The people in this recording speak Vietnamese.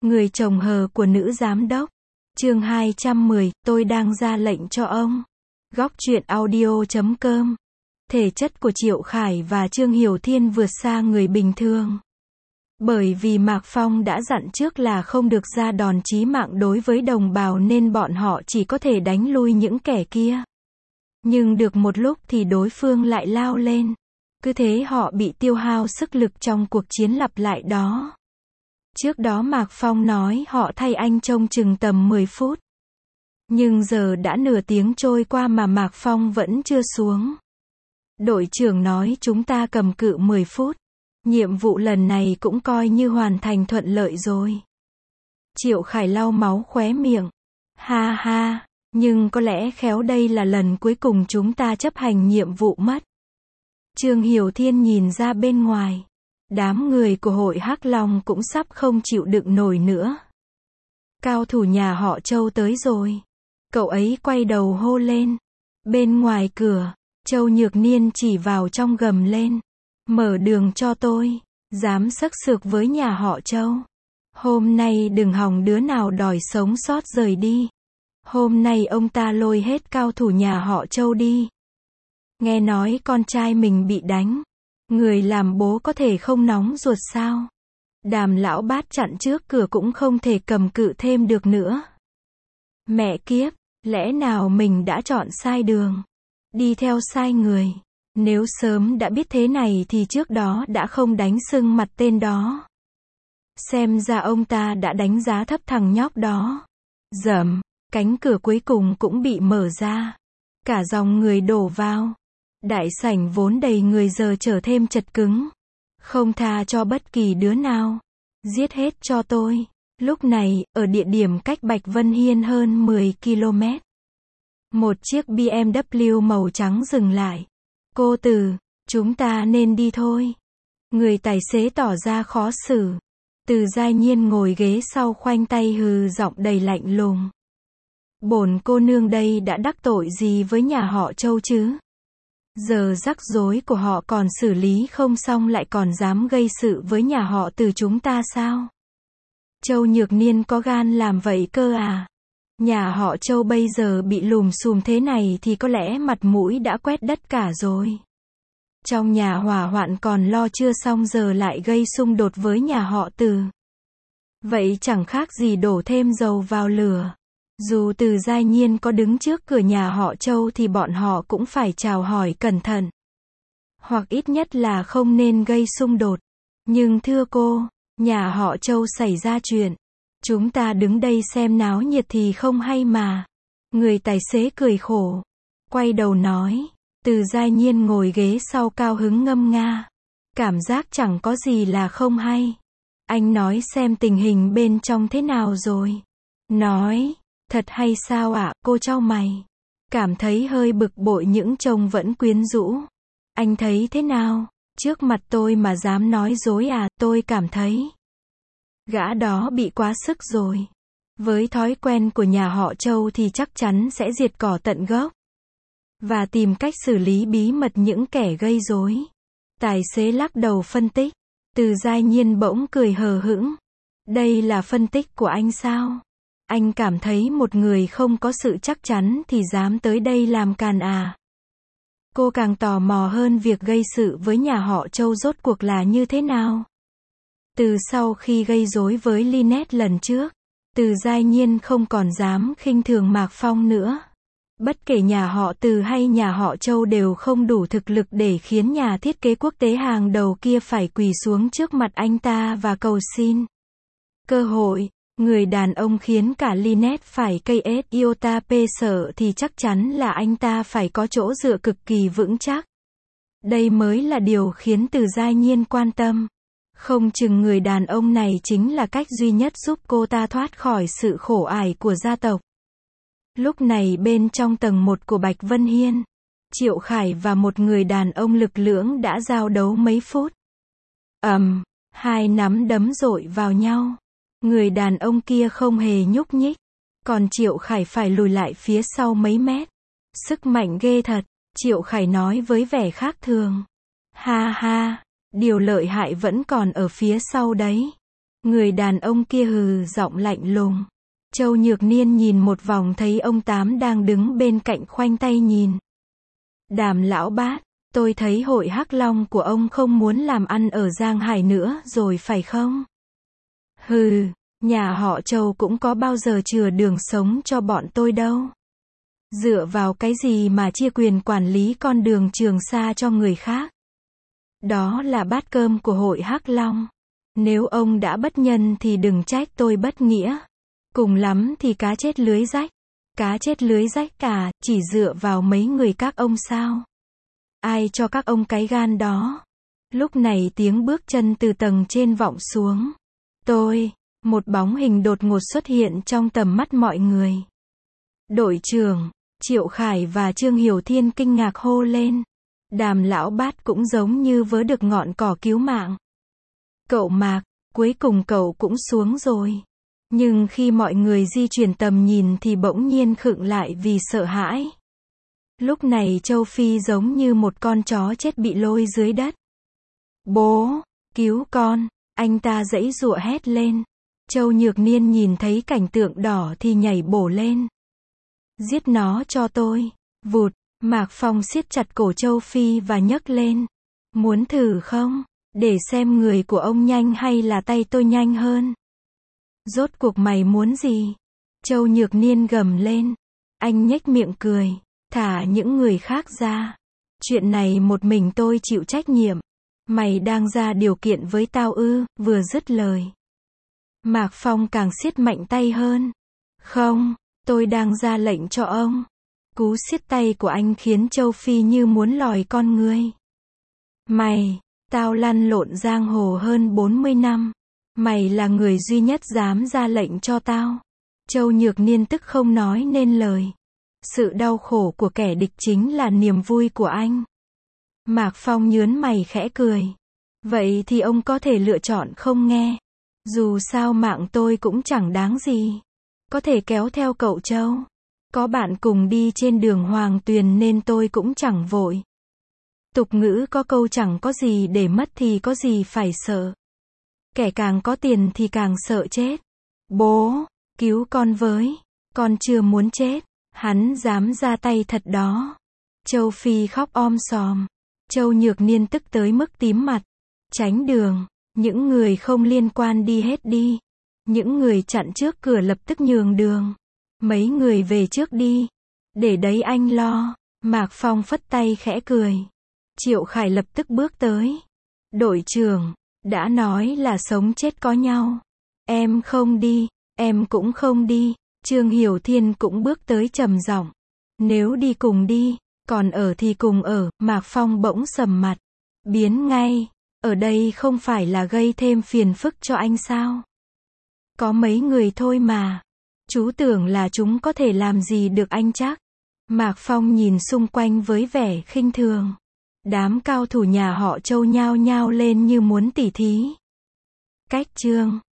Người chồng hờ của nữ giám đốc. Chương 210, tôi đang ra lệnh cho ông. Góc truyện audio.com. Thể chất của Triệu Khải và Trương Hiểu Thiên vượt xa người bình thường. Bởi vì Mạc Phong đã dặn trước là không được ra đòn chí mạng đối với đồng bào nên bọn họ chỉ có thể đánh lui những kẻ kia. Nhưng được một lúc thì đối phương lại lao lên. Cứ thế họ bị tiêu hao sức lực trong cuộc chiến lặp lại đó. Trước đó Mạc Phong nói họ thay anh trông chừng tầm 10 phút. Nhưng giờ đã nửa tiếng trôi qua mà Mạc Phong vẫn chưa xuống. Đội trưởng nói chúng ta cầm cự 10 phút. Nhiệm vụ lần này cũng coi như hoàn thành thuận lợi rồi. Triệu Khải lau máu khóe miệng. Ha ha, nhưng có lẽ khéo đây là lần cuối cùng chúng ta chấp hành nhiệm vụ mất. Trương Hiểu Thiên nhìn ra bên ngoài. Đám người của hội Hắc Long cũng sắp không chịu đựng nổi nữa. Cao thủ nhà họ Châu tới rồi. Cậu ấy quay đầu hô lên. Bên ngoài cửa, Châu Nhược Niên chỉ vào trong gầm lên. Mở đường cho tôi. Dám xắc xược với nhà họ Châu. Hôm nay đừng hòng đứa nào đòi sống sót rời đi. Hôm nay ông ta lôi hết cao thủ nhà họ Châu đi. Nghe nói con trai mình bị đánh. Người làm bố có thể không nóng ruột sao? Đàm lão bát chặn trước cửa cũng không thể cầm cự thêm được nữa. Mẹ kiếp, lẽ nào mình đã chọn sai đường? Đi theo sai người. Nếu sớm đã biết thế này thì trước đó đã không đánh sưng mặt tên đó. Xem ra ông ta đã đánh giá thấp thằng nhóc đó. Rầm, cánh cửa cuối cùng cũng bị mở ra. Cả dòng người đổ vào. Đại sảnh vốn đầy người giờ trở thêm chật cứng. Không tha cho bất kỳ đứa nào. Giết hết cho tôi. Lúc này, ở địa điểm cách Bạch Vân Hiên hơn 10 km. Một chiếc BMW màu trắng dừng lại. Cô Từ, chúng ta nên đi thôi. Người tài xế tỏ ra khó xử. Từ Giai Nhiên ngồi ghế sau khoanh tay hừ giọng đầy lạnh lùng. Bổn cô nương đây đã đắc tội gì với nhà họ Châu chứ? Giờ rắc rối của họ còn xử lý không xong lại còn dám gây sự với nhà họ Từ chúng ta sao? Châu Nhược Niên có gan làm vậy cơ à? Nhà họ Châu bây giờ bị lùm xùm thế này thì có lẽ mặt mũi đã quét đất cả rồi. Trong nhà hỏa hoạn còn lo chưa xong giờ lại gây xung đột với nhà họ Từ. Vậy chẳng khác gì đổ thêm dầu vào lửa. Dù Từ Giai Nhiên có đứng trước cửa nhà họ Châu thì bọn họ cũng phải chào hỏi cẩn thận. Hoặc ít nhất là không nên gây xung đột. Nhưng thưa cô, nhà họ Châu xảy ra chuyện. Chúng ta đứng đây xem náo nhiệt thì không hay mà. Người tài xế cười khổ. Quay đầu nói. Từ Giai Nhiên ngồi ghế sau cao hứng ngâm nga. Cảm giác chẳng có gì là không hay. Anh nói xem tình hình bên trong thế nào rồi. Nói. Thật hay sao ạ? Cô chau mày. Cảm thấy hơi bực bội những chồng vẫn quyến rũ. Anh thấy thế nào? Trước mặt tôi mà dám nói dối à? Tôi cảm thấy gã đó bị quá sức rồi. Với thói quen của nhà họ Châu thì chắc chắn sẽ diệt cỏ tận gốc. Và tìm cách xử lý bí mật những kẻ gây rối. Tài xế lắc đầu phân tích. Từ Giai Nhiên bỗng cười hờ hững. Đây là phân tích của anh sao? Anh cảm thấy một người không có sự chắc chắn thì dám tới đây làm càn à? Cô càng tò mò hơn việc gây sự với nhà họ Châu rốt cuộc là như thế nào. Từ sau khi gây rối với Lynette lần trước, Từ Giai Nhiên không còn dám khinh thường Mạc Phong nữa. Bất kể nhà họ Từ hay nhà họ Châu đều không đủ thực lực để khiến nhà thiết kế quốc tế hàng đầu kia phải quỳ xuống trước mặt anh ta và cầu xin cơ hội. Người đàn ông khiến cả Lynette phải KS iota P sợ thì chắc chắn là anh ta phải có chỗ dựa cực kỳ vững chắc. Đây mới là điều khiến Từ Giai Nhiên quan tâm. Không chừng người đàn ông này chính là cách duy nhất giúp cô ta thoát khỏi sự khổ ải của gia tộc. Lúc này bên trong tầng 1 của Bạch Vân Hiên, Triệu Khải và một người đàn ông lực lưỡng đã giao đấu mấy phút. Hai nắm đấm dội vào nhau. Người đàn ông kia không hề nhúc nhích. Còn Triệu Khải phải lùi lại phía sau mấy mét. Sức mạnh ghê thật, Triệu Khải nói với vẻ khác thường. Ha ha, điều lợi hại vẫn còn ở phía sau đấy. Người đàn ông kia hừ giọng lạnh lùng. Châu Nhược Niên nhìn một vòng thấy ông Tám đang đứng bên cạnh khoanh tay nhìn. Đàm lão bát, tôi thấy hội Hắc Long của ông không muốn làm ăn ở Giang Hải nữa rồi phải không? Hừ, nhà họ Châu cũng có bao giờ chừa đường sống cho bọn tôi đâu. Dựa vào cái gì mà chia quyền quản lý con đường Trường Sa cho người khác? Đó là bát cơm của hội Hắc Long. Nếu ông đã bất nhân thì đừng trách tôi bất nghĩa. Cùng lắm thì cá chết lưới rách. Cá chết lưới rách cả, chỉ dựa vào mấy người các ông sao? Ai cho các ông cái gan đó? Lúc này tiếng bước chân từ tầng trên vọng xuống. Một bóng hình đột ngột xuất hiện trong tầm mắt mọi người. Đội trưởng, Triệu Khải và Trương Hiểu Thiên kinh ngạc hô lên. Đàm lão bát cũng giống như vớ được ngọn cỏ cứu mạng. Cậu Mạc, cuối cùng cậu cũng xuống rồi. Nhưng khi mọi người di chuyển tầm nhìn thì bỗng nhiên khựng lại vì sợ hãi. Lúc này Châu Phi giống như một con chó chết bị lôi dưới đất. Bố, cứu con, anh ta giãy giụa hét lên. Châu Nhược Niên nhìn thấy cảnh tượng đỏ thì nhảy bổ lên. Giết nó cho tôi. Vụt, Mạc Phong siết chặt cổ Châu Phi và nhấc lên. Muốn thử không? Để xem người của ông nhanh hay là tay tôi nhanh hơn. Rốt cuộc mày muốn gì? Châu Nhược Niên gầm lên. Anh nhếch miệng cười. Thả những người khác ra. Chuyện này một mình tôi chịu trách nhiệm. Mày đang ra điều kiện với tao ư? Vừa dứt lời, Mạc Phong càng siết mạnh tay hơn. Không, tôi đang ra lệnh cho ông. Cú siết tay của anh khiến Châu Phi như muốn lòi con người. Tao lăn lộn giang hồ hơn 40 năm. Mày là người duy nhất dám ra lệnh cho tao. Châu Nhược Niên tức không nói nên lời. Sự đau khổ của kẻ địch chính là niềm vui của anh. Mạc Phong nhướng mày khẽ cười. Vậy thì ông có thể lựa chọn không nghe. Dù sao mạng tôi cũng chẳng đáng gì. Có thể kéo theo cậu Châu. Có bạn cùng đi trên đường Hoàng Tuyền nên tôi cũng chẳng vội. Tục ngữ có câu chẳng có gì để mất thì có gì phải sợ. Kẻ càng có tiền thì càng sợ chết. Bố, cứu con với. Con chưa muốn chết. Hắn dám ra tay thật đó. Châu Phi khóc om sòm. Châu Nhược Niên tức tới mức tím mặt. Tránh đường. Những người không liên quan đi hết đi. Những người chặn trước cửa lập tức nhường đường. Mấy người về trước đi. Để đấy anh lo. Mạc Phong phất tay khẽ cười. Triệu Khải lập tức bước tới. Đội trưởng, đã nói là sống chết có nhau. Em không đi, em cũng không đi. Trương Hiểu Thiên cũng bước tới trầm giọng. Nếu đi cùng đi, còn ở thì cùng ở. Mạc Phong bỗng sầm mặt. Biến ngay. Ở đây không phải là gây thêm phiền phức cho anh sao? Có mấy người thôi mà. Chú tưởng là chúng có thể làm gì được anh chắc? Mạc Phong nhìn xung quanh với vẻ khinh thường. Đám cao thủ nhà họ Châu nhao nhao lên như muốn tỉ thí. Cách chương